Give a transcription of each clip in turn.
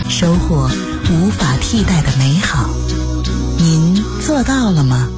收获无法替代的美好。您做到了吗？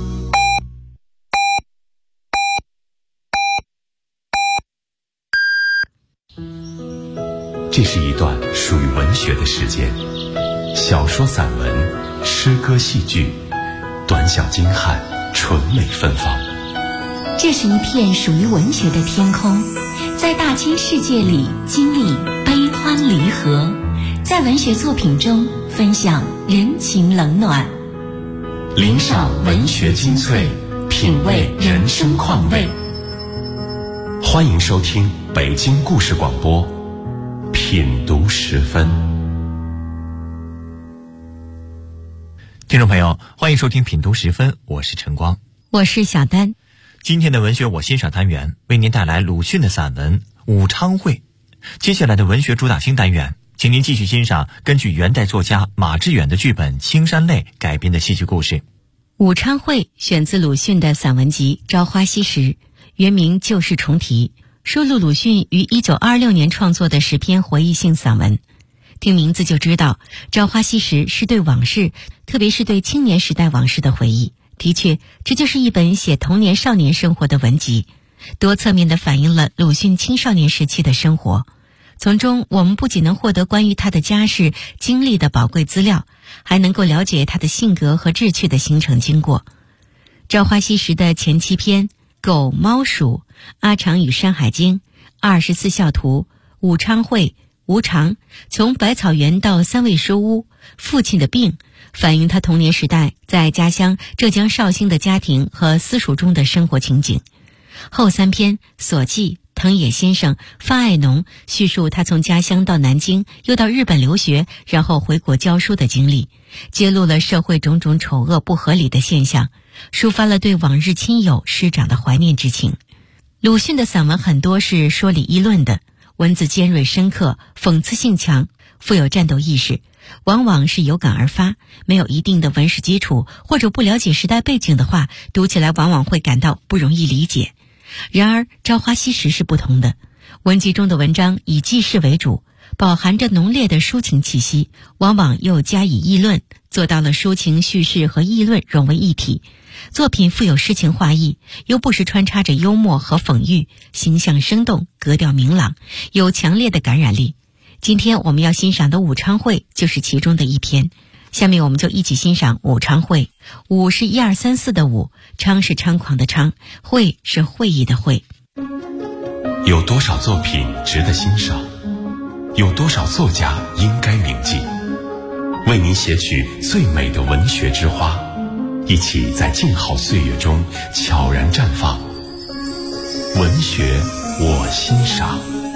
这是一段属于文学的时间，小说、散文、诗歌、戏剧，短小精悍，纯美芬芳。 这是一片属于文学的天空，在大千世界里经历悲欢离合，在文学作品中分享人情冷暖， 领赏文学精粹，品味人生况味。欢迎收听北京故事广播品读时分。 听众朋友，欢迎收听品读时分，我是晨光， 我是小丹。 今天的文学我欣赏单元为您带来鲁迅的散文《武昌会》。接下来的文学主打星单元，请您继续欣赏根据元代作家马致远的剧本《青山泪》改编的戏剧故事《 武昌会》，选自鲁迅的散文集《朝花夕拾》，原名《旧事重提》，收录鲁迅于1926年创作的10篇回忆性散文。听名字就知道，《朝花夕拾》是对往事，特别是对青年时代往事的回忆。的确，这就是一本写童年少年生活的文集，多侧面地反映了鲁迅青少年时期的生活。从中我们不仅能获得关于他的家世经历的宝贵资料，还能够了解他的性格和志趣的形成经过。朝花夕拾的前7篇狗、猫、鼠、阿长与山海经、24孝图、武昌会、无常，从百草园到三味书屋、父亲的病，反映他童年时代在家乡浙江绍兴的家庭和私塾中的生活情景。后3篇所记、藤野先生、范爱农，叙述他从家乡到南京，又到日本留学，然后回国教书的经历，揭露了社会种种丑恶不合理的现象，抒发了对往日亲友师长的怀念之情。鲁迅的散文很多是说理议论的，文字尖锐深刻，讽刺性强，富有战斗意识，往往是有感而发，没有一定的文史基础或者不了解时代背景的话，读起来往往会感到不容易理解。然而朝花夕拾是不同的，文集中的文章以记事为主，饱含着浓烈的抒情气息，往往又加以议论，做到了抒情叙事和议论融为一体。作品富有诗情画意，又不时穿插着幽默和讽喻，形象生动，格调明朗，有强烈的感染力。今天我们要欣赏的《武昌会》就是其中的一篇。下面我们就一起欣赏《武昌会》。武是1、2、3、4的武，昌是猖狂的昌，会是会议的会。 有多少作品值得欣赏？有多少作家应该铭记？为您写取最美的文学之花，一起在静好岁月中悄然绽放。文学我欣赏。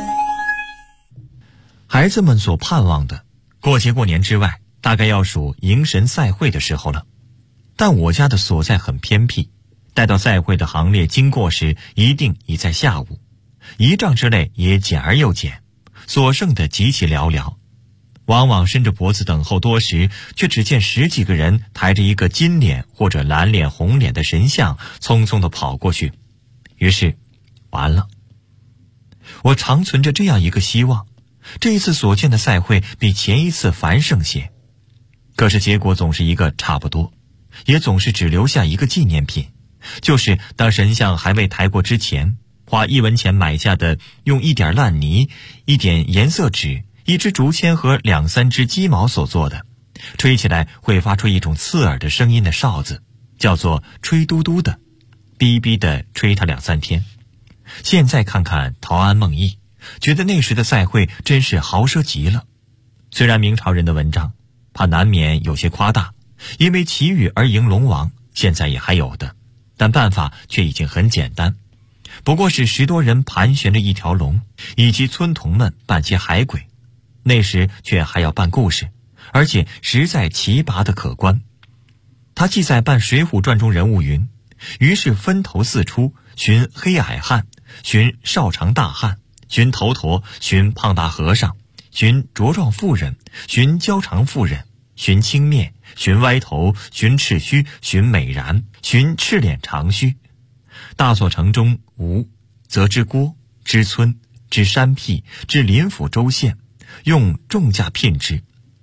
孩子们所盼望的，过节过年之外，大概要数迎神赛会的时候了。但我家的所在很偏僻，待到赛会的行列经过时，一定已在下午。仪仗之类也简而又简，所剩的极其寥寥。往往伸着脖子等候多时，却只见10几个人抬着一个金脸或者蓝脸红脸的神像匆匆地跑过去。于是完了。我常存着这样一个希望，这一次所见的赛会比前一次繁盛些，可是结果总是一个差不多，也总是只留下一个纪念品，就是当神像还未抬过之前，花1文钱买下的用一点烂泥、一点颜色纸、一支竹签和2、3只鸡毛所做的，吹起来会发出一种刺耳的声音的哨子，叫做吹嘟嘟的，逼逼的吹它2、3天。现在看看陶庵梦忆，觉得那时的赛会真是豪奢极了。虽然明朝人的文章怕难免有些夸大，因为祈雨而迎龙王现在也还有的，但办法却已经很简单，不过是10多人盘旋着一条龙，以及村童们扮些海鬼。那时却还要办故事，而且实在奇拔的可观。他记载办《水浒传》中人物云：于是分头四出，寻黑矮汉，寻少长大汉，寻头陀，寻胖大和尚，寻茁壮妇人，寻娇长妇人，寻青面，寻歪头，寻赤须，寻美髯，寻赤脸长须。大所城中无，则知郭，知村，知山僻，知林府州县，用重价聘之。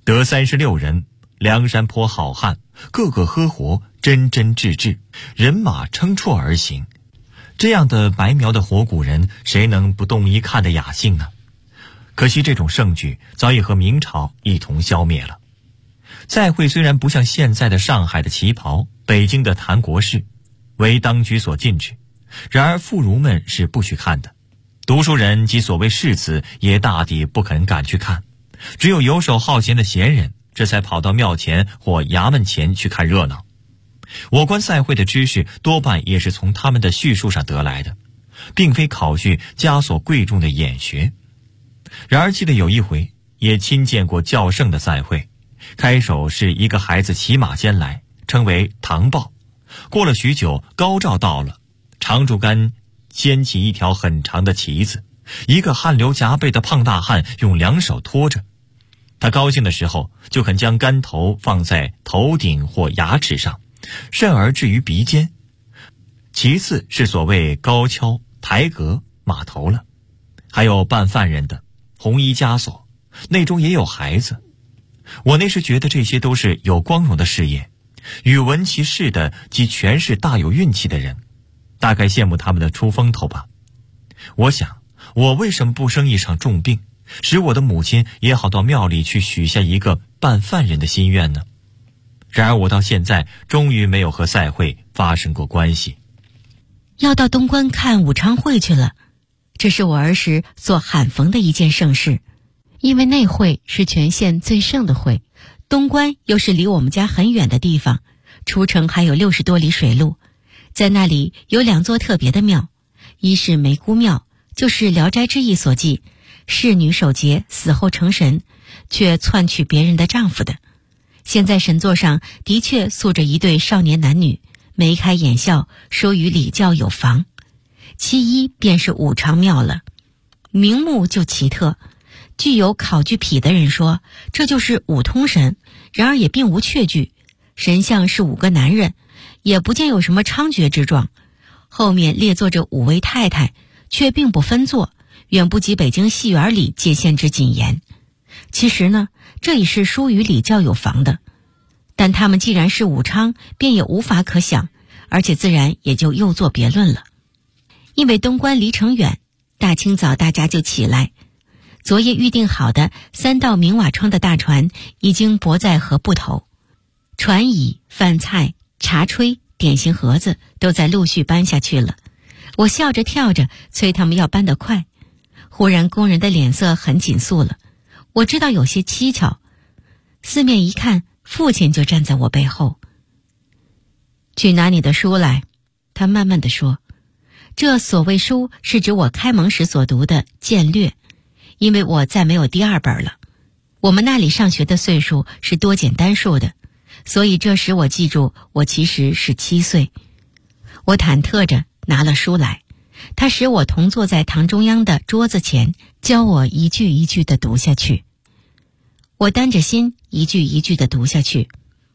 得36人，梁山泊好汉，个个呵活，真真挚挚，人马称绰而行。这样的白描的活古人，谁能不动一看的雅兴呢？可惜这种盛举早已和明朝一同消灭了。赛会虽然不像现在的上海的旗袍、北京的谈国事，为当局所禁止，然而妇孺们是不许看的，读书人及所谓士子也大抵不肯赶去看，只有游手好闲的闲人，这才跑到庙前或衙门前去看热闹。我观赛会的知识多半也是从他们的叙述上得来的，并非考据家所贵重的眼学。然而记得有一回也亲见过较盛的赛会，开首是一个孩子骑马间来，称为唐报。过了许久，高照到了，长竹竿掀起一条很长的旗子，一个汗流浃背的胖大汉用2手托着。他高兴的时候就肯将竿头放在头顶或牙齿上，甚而至于鼻尖。其次是所谓高跷、抬阁、马头了，还有扮犯人的红衣枷锁，内中也有孩子。我那时觉得这些都是有光荣的事业，与闻其事的及全是大有运气的人，大概羡慕他们的出风头吧。我想，我为什么不生一场重病，使我的母亲也好到庙里去许下一个扮犯人的心愿呢？然而我到现在终于没有和赛会发生过关系。 要到东关看武昌会去了，这是我儿时所罕逢的一件盛事。因为那会是全县最盛的会，东关又是离我们家很远的地方，出城还有60多里水路。在那里有2座特别的庙，一是梅姑庙，就是《聊斋志异》所记，侍女守节死后成神，却篡取别人的丈夫的。现在神座上的确塑着一对少年男女，眉开眼笑，说与礼教有妨。其一便是武昌庙了，名目就奇特。具有考据痞的人说，这就是五通神，然而也并无确据。神像是5个男人，也不见有什么猖獗之状。后面列坐着5位太太，却并不分坐，远不及北京戏园里界限之谨严。其实呢，这已是疏于礼教有妨的。但他们既然是武昌，便也无法可想，而且自然也就又作别论了。因为东关离城远，大清早大家就起来。昨夜预定好的3道明瓦窗的大船已经泊在河埠头，船椅、饭菜、茶炊、点心盒子都在陆续搬下去了。我笑着跳着催他们要搬得快。忽然工人的脸色很紧肃了，我知道有些蹊跷。四面一看，父亲就站在我背后。去拿你的书来，他慢慢地说。这所谓书是指我开蒙时所读的《剑略》，因为我再没有第2本了。我们那里上学的岁数是多减单数的，所以这时我记住我其实是7岁。我忐忑着拿了书来，他使我同坐在堂中央的桌子前，教我一句一句地读下去。我担着心一句一句地读下去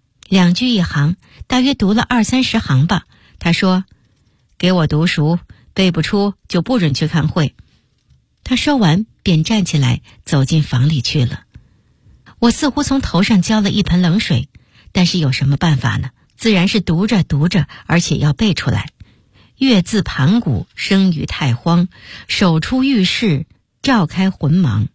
，2句1行，大约读了20-30行吧。他说，给我读熟，背不出就不准去看会。他说完便站起来走进房里去了。我似乎从头上浇了一盆冷水，但是有什么办法呢？自然是读着读着，而且要背出来。月自盘古，生于太荒，手出玉室，照开魂盲。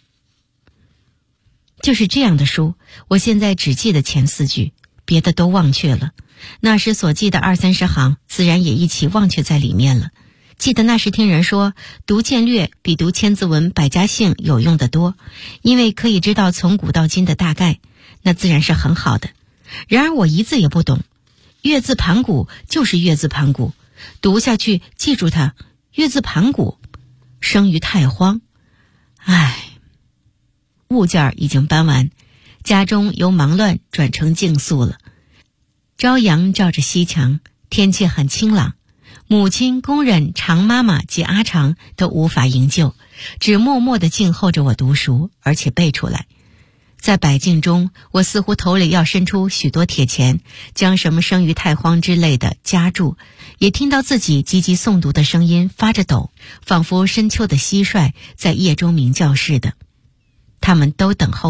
就是这样的书，我现在只记得前4句，别的都忘却了。那时所记的20-30行，自然也一起忘却在里面了。记得那时听人说，读剑略比读千字文、百家姓有用得多，因为可以知道从古到今的大概，那自然是很好的。然而我一字也不懂，月字盘古就是月字盘古，读下去记住它，月字盘古，生于太荒。物件已经搬完，家中由忙乱转成静肃了。朝阳照着西墙，天气很清朗。母亲、工人、常妈妈及阿常都无法营救，只默默地静候着我读熟，而且背出来。在百境中，我似乎头里要伸出许多铁钱，将什么生于太荒之类的夹住，也听到自己急急诵读的声音发着抖，仿佛深秋的蟋蟀在夜中鸣叫似的。他们都等候着，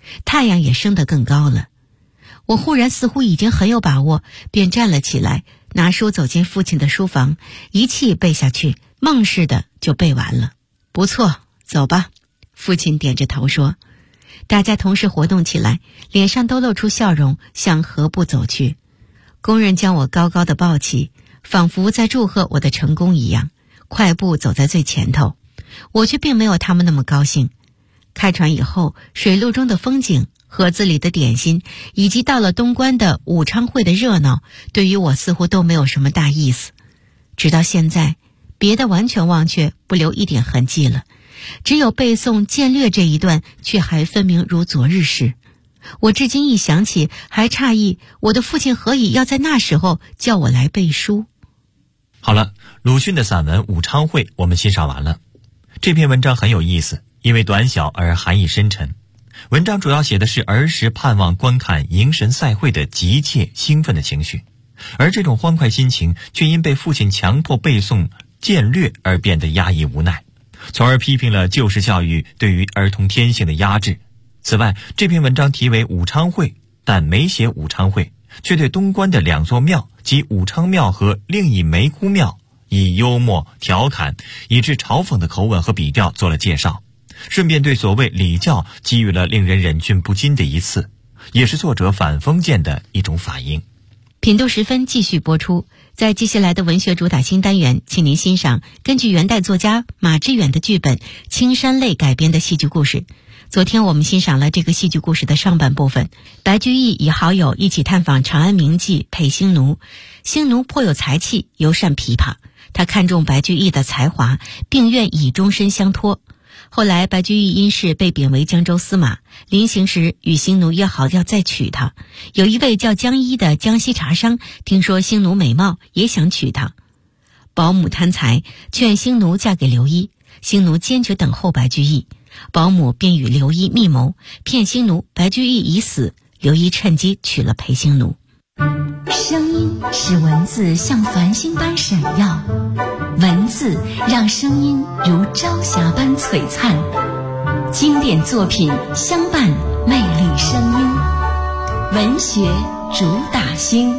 太阳也升得更高了。我忽然似乎已经很有把握，便站了起来，拿书走进父亲的书房，一气背下去，梦似的就背完了。不错，走吧，父亲点着头说。大家同时活动起来，脸上都露出笑容，向河部走去。工人将我高高的抱起，仿佛在祝贺我的成功一样，快步走在最前头。我却并没有他们那么高兴。开船以后，水路中的风景，盒子里的点心，以及到了东关的武昌会的热闹，对于我似乎都没有什么大意思。直到现在，别的完全忘却，不留一点痕迹了，只有背诵剑略这一段却还分明如昨日事。我至今一想起，还诧异我的父亲何以要在那时候叫我来背书。 好了，鲁迅的散文《武昌会》我们欣赏完了。这篇文章很有意思，因为短小而含义深沉。文章主要写的是儿时盼望观看迎神赛会的急切兴奋的情绪，而这种欢快心情却因被父亲强迫背诵剑略而变得压抑无奈，从而批评了旧式教育对于儿童天性的压制。此外，这篇文章题为武昌会，但没写武昌会，却对东关的两座庙即武昌庙和另一梅窟庙以幽默调侃以致嘲讽的口吻和笔调做了介绍，顺便对所谓礼教给予了令人忍俊不禁的一刺，也是作者反封建的一种反应。 品读时分继续播出，在接下来的文学主打新单元，请您欣赏根据元代作家马致远的剧本《青山泪》改编的戏剧故事。昨天我们欣赏了这个戏剧故事的上半部分，白居易与好友一起探访长安名妓裴兴奴，兴奴颇有才气，尤善琵琶，他看中白居易的才华，并愿以终身相托。后来白居易因事被贬为江州司马，临行时与兴奴约好要再娶她。有一位叫江一的江西茶商听说兴奴美貌，也想娶她。保姆贪财，劝兴奴嫁给刘一，兴奴坚决等候白居易，保姆便与刘一密谋，骗兴奴白居易已死，刘一趁机娶了裴兴奴。 声音使文字像繁星般闪耀，文字让声音如朝霞般璀璨。经典作品相伴魅力声音，文学主打星。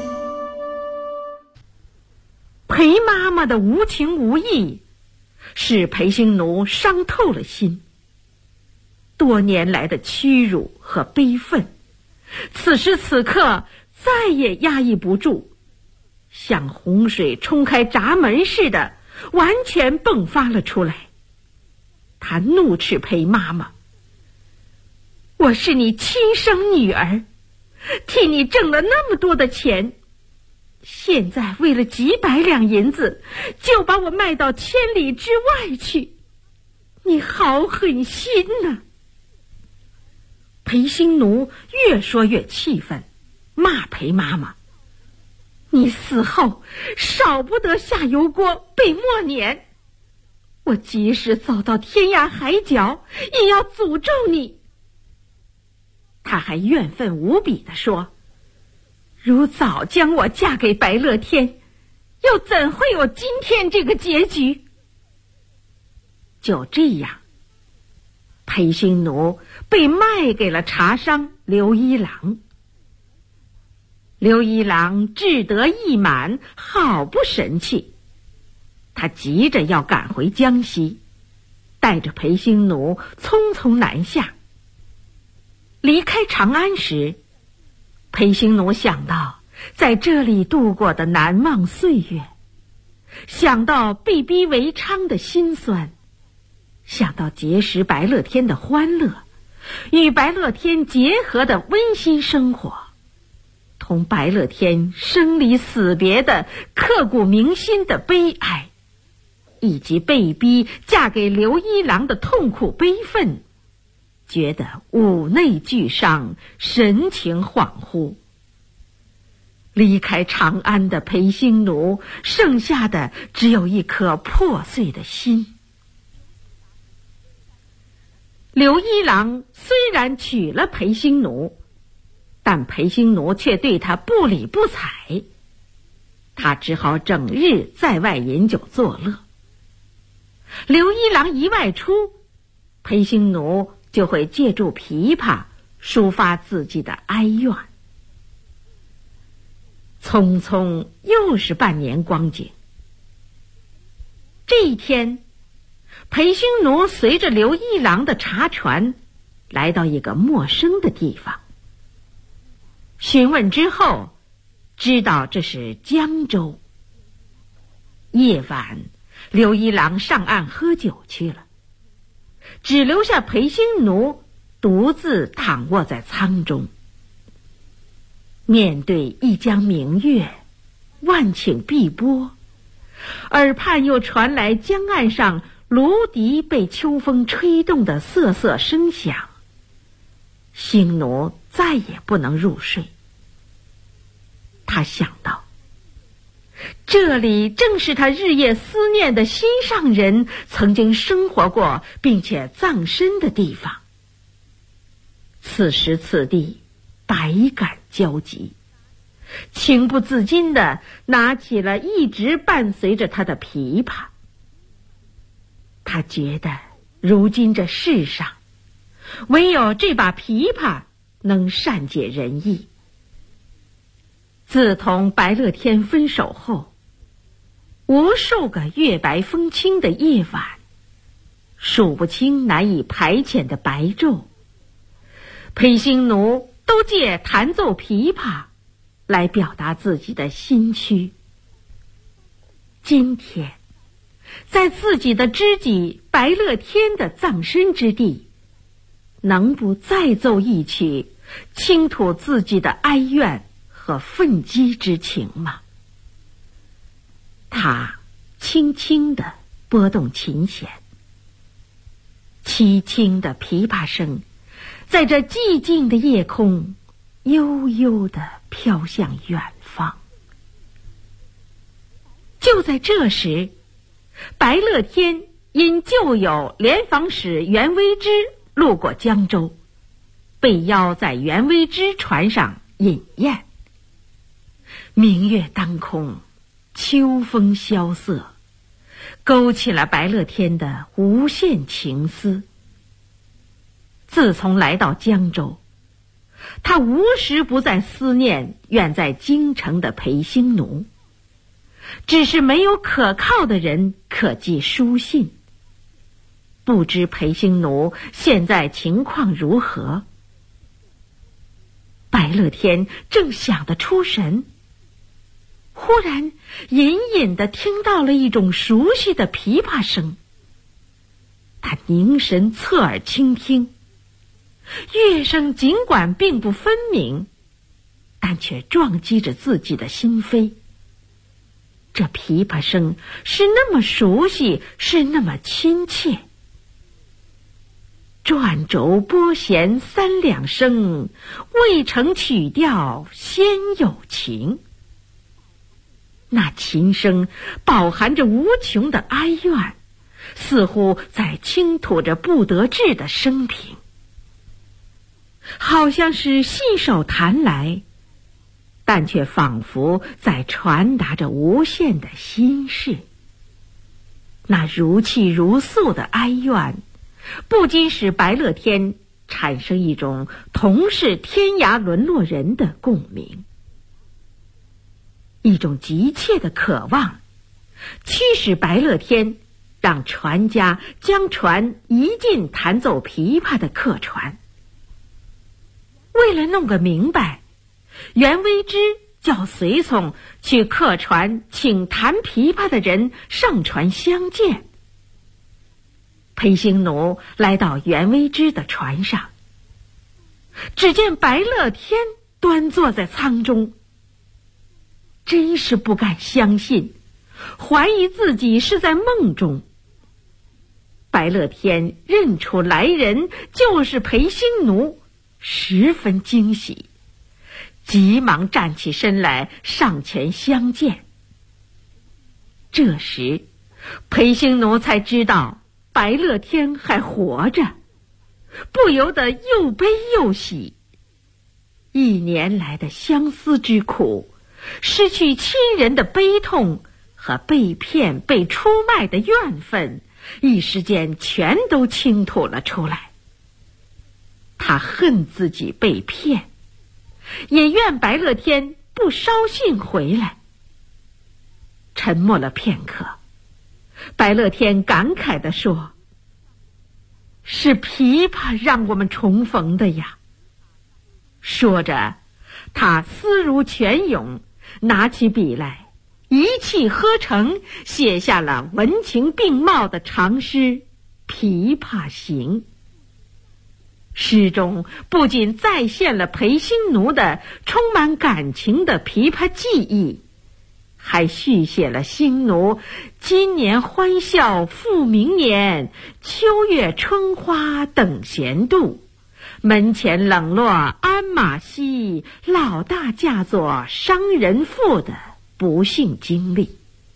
裴妈妈的无情无义，使裴兴奴伤透了心。多年来的屈辱和悲愤，此时此刻再也压抑不住，像洪水冲开闸门似的，完全迸发了出来。他怒斥裴妈妈：我是你亲生女儿，替你挣了那么多的钱，现在为了几百两银子，就把我卖到千里之外去，你好狠心呐！裴兴奴越说越气愤，骂裴妈妈：你死后少不得下油锅被默碾，我即使走到天涯海角也要诅咒你。他还怨愤无比地说：如早将我嫁给白乐天，又怎会有今天这个结局？就这样，裴兴奴被卖给了茶商刘一郎。刘一郎志得意满，好不神气，他急着要赶回江西，带着裴兴奴匆匆南下。离开长安时，裴兴奴想到在这里度过的难忘岁月，想到被逼为娼的辛酸，想到结识白乐天的欢乐，与白乐天结合的温馨生活，同白乐天生离死别的刻骨铭心的悲哀，以及被逼嫁给刘一郎的痛苦悲愤，觉得五内俱伤，神情恍惚。离开长安的裴兴奴，剩下的只有一颗破碎的心。刘一郎虽然娶了裴兴奴，但裴兴奴却对他不理不睬，他只好整日在外饮酒作乐。刘一郎一外出，裴兴奴就会借助琵琶抒发自己的哀怨。匆匆又是半年光景。这一天，裴兴奴随着刘一郎的茶船来到一个陌生的地方。询问之后，知道这是江州。夜晚，刘一郎上岸喝酒去了，只留下裴兴奴独自躺卧在舱中。面对一江明月，万顷碧波，耳畔又传来江岸上芦笛被秋风吹动的瑟瑟声响，兴奴再也不能入睡。他想到，这里正是他日夜思念的心上人曾经生活过并且葬身的地方。此时此地，百感交集，情不自禁地拿起了一直伴随着他的琵琶。他觉得如今这世上，唯有这把琵琶能善解人意。自同白乐天分手后，无数个月白风清的夜晚，数不清难以排遣的白昼，裴兴奴都借弹奏琵琶来表达自己的心绪。今天，在自己的知己白乐天的葬身之地，能不再奏一曲，倾吐自己的哀怨和愤激之情吗？他轻轻地拨动琴弦，凄清的琵琶声在这寂静的夜空悠悠地飘向远方。就在这时，白乐天因旧友联防使袁微之路过江州，被邀在袁微之船上饮宴。明月当空，秋风萧瑟，勾起了白乐天的无限情思。自从来到江州，他无时不在思念远在京城的裴兴奴，只是没有可靠的人可寄书信。不知裴兴奴现在情况如何？白乐天正想得出神，忽然隐隐地听到了一种熟悉的琵琶声。他凝神侧耳倾听，乐声尽管并不分明，但却撞击着自己的心扉。这琵琶声是那么熟悉，是那么亲切。转轴拨弦三两声，未成曲调先有情。那琴声饱含着无穷的哀怨，似乎在倾吐着不得志的生平，好像是细手弹来，但却仿佛在传达着无限的心事。那如泣如诉的哀怨，不禁使白乐天产生一种同是天涯沦落人的共鸣，一种急切的渴望，驱使白乐天让船家将船移进弹奏琵琶的客船。为了弄个明白，袁微之叫随从去客船请弹琵琶的人上船相见。裴兴奴来到袁微之的船上，只见白乐天端坐在舱中，真是不敢相信，怀疑自己是在梦中。白乐天认出来人就是裴兴奴，十分惊喜，急忙站起身来上前相见。这时裴兴奴才知道白乐天还活着，不由得又悲又喜。1年来的相思之苦，失去亲人的悲痛和被骗被出卖的怨愤，一时间全都倾吐了出来。 他恨自己被骗，也怨白乐天不捎信回来。沉默了片刻，白乐天感慨地说：“是琵琶让我们重逢的呀。”说着，他思如泉涌，拿起笔来，一气呵成，写下了文情并茂的长诗《琵琶行》。诗中不仅再现了裴兴奴的充满感情的琵琶技艺，还续写了兴奴今年欢笑复明年，秋月春花等闲度，门前冷落鞍马稀，老大嫁作商人妇的不幸经历，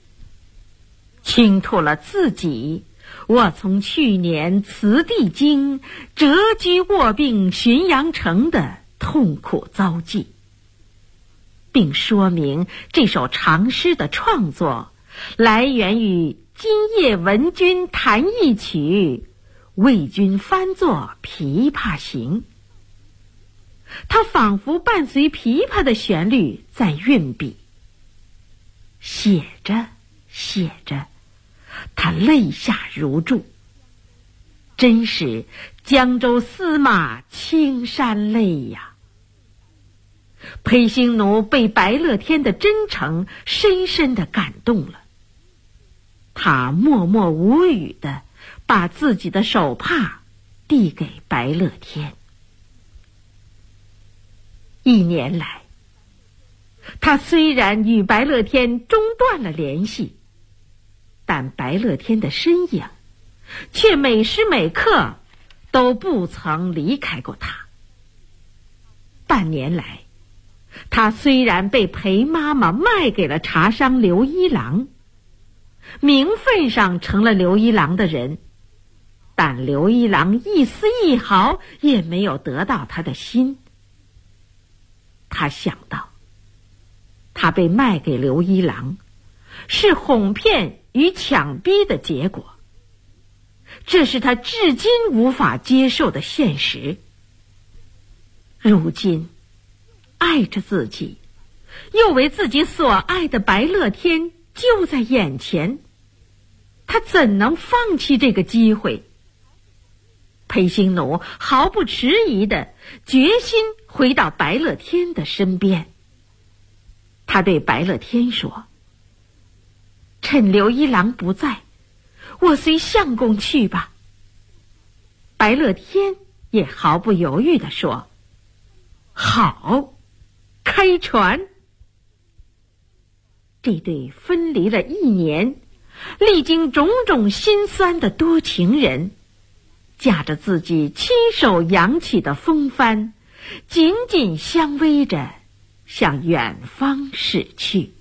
倾吐了自己我从去年辞帝京，谪居卧病浔阳城的痛苦遭际，并说明这首长诗的创作来源于今夜闻君弹一曲，为君翻作《琵琶行》。他仿佛伴随琵琶的旋律在运笔，写着写着，他泪下如注，真是江州司马青山泪呀。裴兴奴被白乐天的真诚深深地感动了，他默默无语地把自己的手帕递给白乐天。1年来，他虽然与白乐天中断了联系，但白乐天的身影却每时每刻都不曾离开过他。半年来，他虽然被裴妈妈卖给了茶商刘一郎，名分上成了刘一郎的人，但刘一郎一丝一毫也没有得到他的心。他想到，他被卖给刘一郎是哄骗与强逼的结果，这是他至今无法接受的现实。如今爱着自己，又为自己所爱的白乐天就在眼前，他怎能放弃这个机会？裴兴奴毫不迟疑地决心回到白乐天的身边。他对白乐天说：“趁刘一郎不在，我随相公去吧。”白乐天也毫不犹豫地说：“好，开船。”这对分离了1年，历经种种辛酸的多情人，驾着自己亲手扬起的风帆，紧紧相偎着向远方驶去。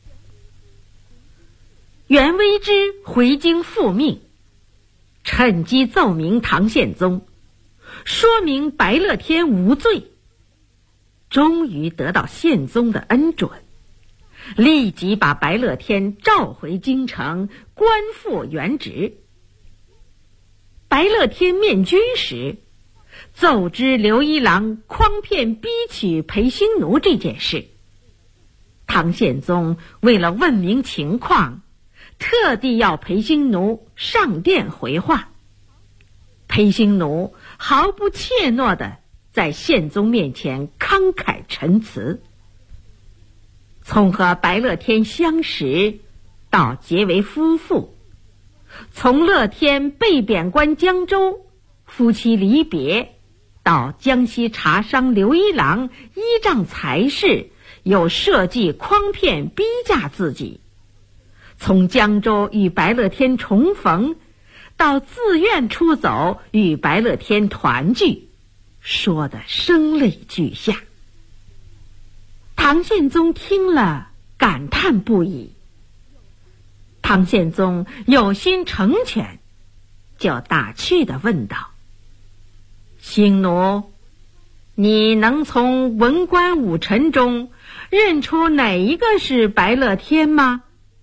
袁微之回京复命，趁机奏明唐宪宗，说明白乐天无罪，终于得到宪宗的恩准，立即把白乐天召回京城，官复原职。白乐天面君时，奏知刘一郎诓骗逼娶裴兴奴这件事，唐宪宗为了问明情况，特地要裴兴奴上殿回话。裴兴奴毫不怯懦地在宪宗面前慷慨陈词，从和白乐天相识到结为夫妇，从乐天被贬官江州，夫妻离别，到江西茶商刘一郎依仗才势，又设计诓骗逼嫁自己，从江州与白乐天重逢，到自愿出走与白乐天团聚，说得声泪俱下。唐宪宗听了感叹不已。唐宪宗有心成全，就打趣地问道：“兴奴，你能从文官武臣中认出哪一个是白乐天吗？”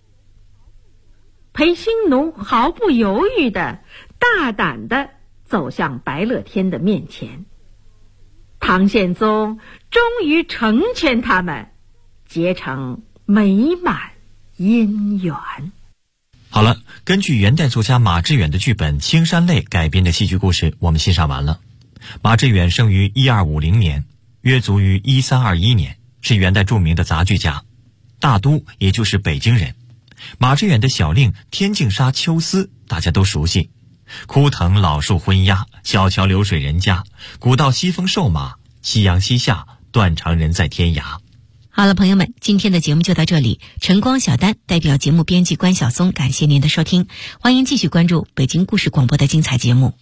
裴兴奴毫不犹豫地大胆地走向白乐天的面前， 唐宪宗终于成全他们，结成美满姻缘。 好了，根据元代作家马致远的剧本《青山泪》改编的戏剧故事，我们欣赏完了。马致远生于1250年，约卒于1321年，是元代著名的杂剧家，大都也就是北京人。马致远的小令《天净沙·秋思》大家都熟悉，枯藤老树昏鸦，小桥流水人家，古道西风瘦马，夕阳西下，断肠人在天涯。 好了，朋友们，今天的节目就到这里。晨光小丹代表节目编辑关晓松，感谢您的收听，欢迎继续关注北京故事广播的精彩节目。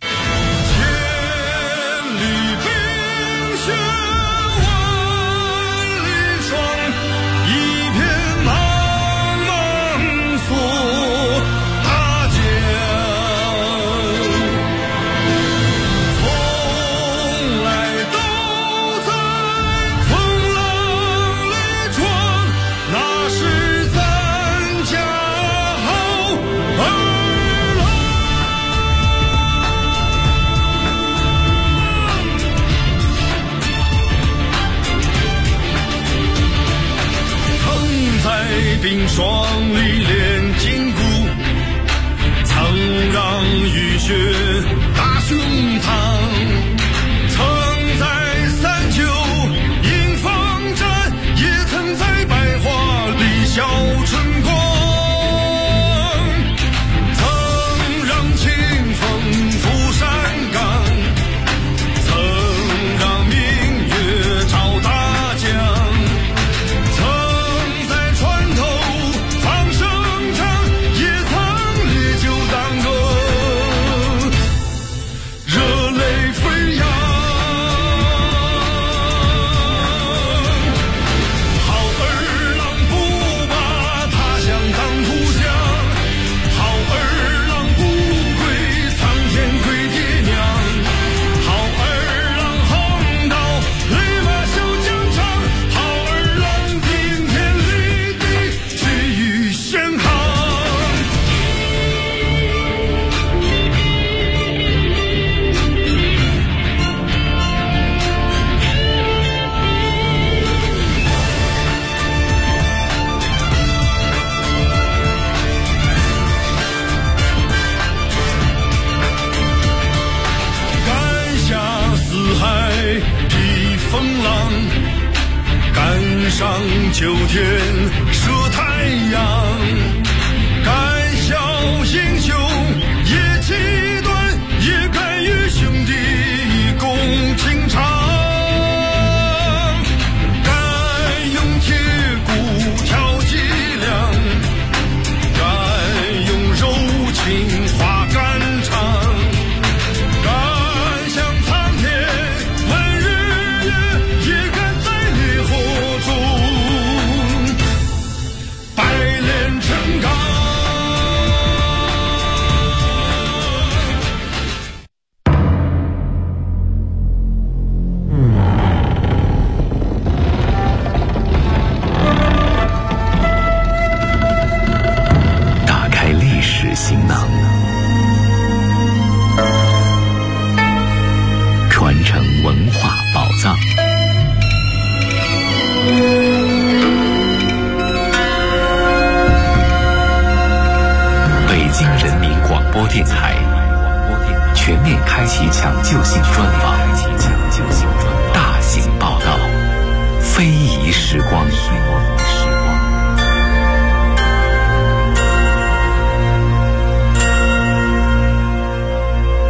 冰霜里炼筋骨，曾让雨雪打胸膛，曾在三秋迎风战，也曾在百花里笑春光，曾让清风拂山岗，曾让明月照大江，上秋天射太阳，敢笑英雄也气短，也敢与兄弟共情长，敢用铁骨挑脊梁，敢用柔情画肝肠，敢向苍天问日月，也敢在烈火百炼成钢。 打开历史行囊，传承文化宝藏。北京人民广播电台全面开启抢救性专访，大型报道，非遗时光。